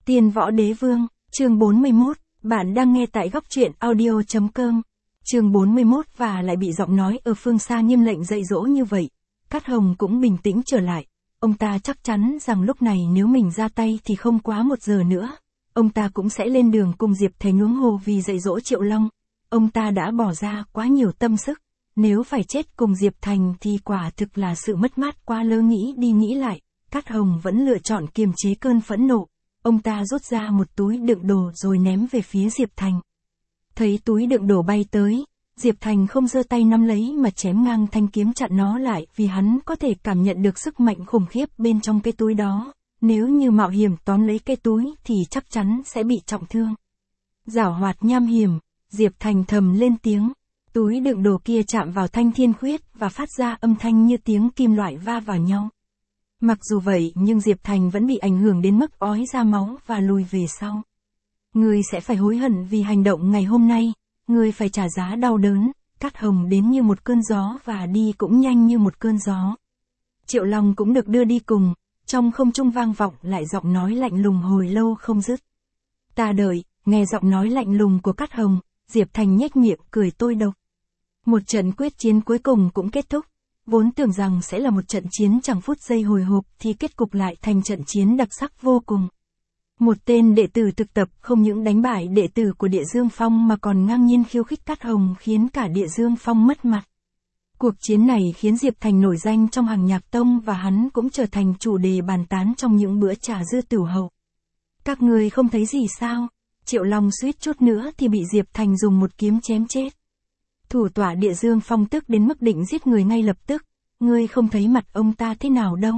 Tiên Võ Đế Vương, chương 41, bạn đang nghe tại góc truyện audio.com. Chương 41 và lại bị giọng nói ở phương xa nghiêm lệnh dạy dỗ như vậy. Cát Hồng cũng bình tĩnh trở lại. Ông ta chắc chắn rằng lúc này nếu mình ra tay thì không quá 1 giờ nữa. Ông ta cũng sẽ lên đường cùng Diệp Thành huống hồ vì dạy dỗ Triệu Long. Ông ta đã bỏ ra quá nhiều tâm sức. Nếu phải chết cùng Diệp Thành thì quả thực là sự mất mát quá lớn. Nghĩ đi nghĩ lại, Cát Hồng vẫn lựa chọn kiềm chế cơn phẫn nộ. Ông ta rút ra một túi đựng đồ rồi ném về phía Diệp Thành. Thấy túi đựng đồ bay tới, Diệp Thành không giơ tay nắm lấy mà chém ngang thanh kiếm chặn nó lại vì hắn có thể cảm nhận được sức mạnh khủng khiếp bên trong cái túi đó. Nếu như mạo hiểm tóm lấy cái túi thì chắc chắn sẽ bị trọng thương. Giảo hoạt nham hiểm, Diệp Thành thầm lên tiếng. Túi đựng đồ kia chạm vào thanh thiên khuyết và phát ra âm thanh như tiếng kim loại va vào nhau. Mặc dù vậy nhưng Diệp Thành vẫn bị ảnh hưởng đến mức ói ra máu và lùi về sau. Ngươi sẽ phải hối hận vì hành động ngày hôm nay, ngươi phải trả giá đau đớn. Cát Hồng đến như một cơn gió và đi cũng nhanh như một cơn gió. Triệu Long cũng được đưa đi cùng, trong không trung vang vọng lại giọng nói lạnh lùng hồi lâu không dứt. Ta đợi, nghe giọng nói lạnh lùng của Cát Hồng, Diệp Thành nhếch miệng cười tôi độc. Một trận quyết chiến cuối cùng cũng kết thúc. Vốn tưởng rằng sẽ là một trận chiến chẳng phút giây hồi hộp thì kết cục lại thành trận chiến đặc sắc vô cùng. Một tên đệ tử thực tập không những đánh bại đệ tử của Địa Dương Phong mà còn ngang nhiên khiêu khích Cát Hồng khiến cả Địa Dương Phong mất mặt. Cuộc chiến này khiến Diệp Thành nổi danh trong hàng nhạc tông và hắn cũng trở thành chủ đề bàn tán trong những bữa trà dư tửu hậu. Các người không thấy gì sao? Triệu Long suýt chút nữa thì bị Diệp Thành dùng một kiếm chém chết. Thủ tọa Địa Dương Phong tức đến mức định giết người ngay lập tức, ngươi không thấy mặt ông ta thế nào đâu.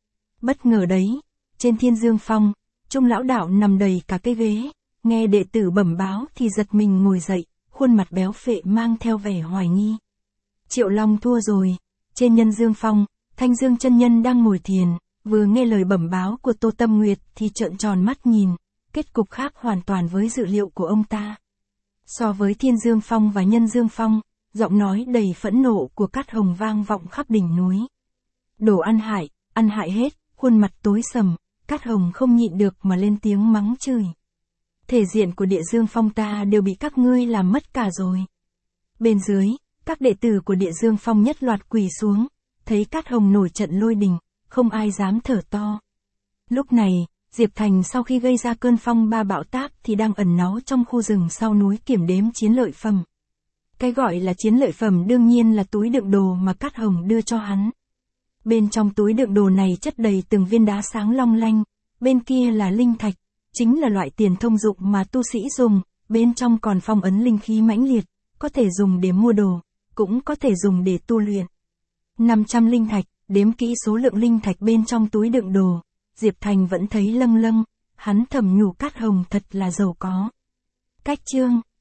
Bất ngờ đấy, trên Thiên Dương Phong, Trung lão đạo nằm đầy cả cái ghế, nghe đệ tử bẩm báo thì giật mình ngồi dậy, khuôn mặt béo phệ mang theo vẻ hoài nghi. Triệu Long thua rồi, trên Nhân Dương Phong, Thanh Dương chân nhân đang ngồi thiền, vừa nghe lời bẩm báo của Tô Tâm Nguyệt thì trợn tròn mắt nhìn, kết cục khác hoàn toàn với dự liệu của ông ta. So với Thiên Dương Phong và Nhân Dương Phong, giọng nói đầy phẫn nộ của Cát Hồng vang vọng khắp đỉnh núi. Đồ ăn hại hết, khuôn mặt tối sầm, Cát Hồng không nhịn được mà lên tiếng mắng chửi. Thể diện của Địa Dương Phong ta đều bị các ngươi làm mất cả rồi. Bên dưới, các đệ tử của Địa Dương Phong nhất loạt quỳ xuống, thấy Cát Hồng nổi trận lôi đình, không ai dám thở to. Lúc này, Diệp Thành sau khi gây ra cơn phong ba bão táp thì đang ẩn náu trong khu rừng sau núi kiểm đếm chiến lợi phẩm. Cái gọi là chiến lợi phẩm đương nhiên là túi đựng đồ mà Cát Hồng đưa cho hắn. Bên trong túi đựng đồ này chất đầy từng viên đá sáng long lanh, bên kia là linh thạch, chính là loại tiền thông dụng mà tu sĩ dùng, bên trong còn phong ấn linh khí mãnh liệt, có thể dùng để mua đồ, cũng có thể dùng để tu luyện. 500 linh thạch, đếm kỹ số lượng linh thạch bên trong túi đựng đồ, Diệp Thành vẫn thấy lâng lâng, hắn thầm nhủ Cát Hồng thật là giàu có. Cách chương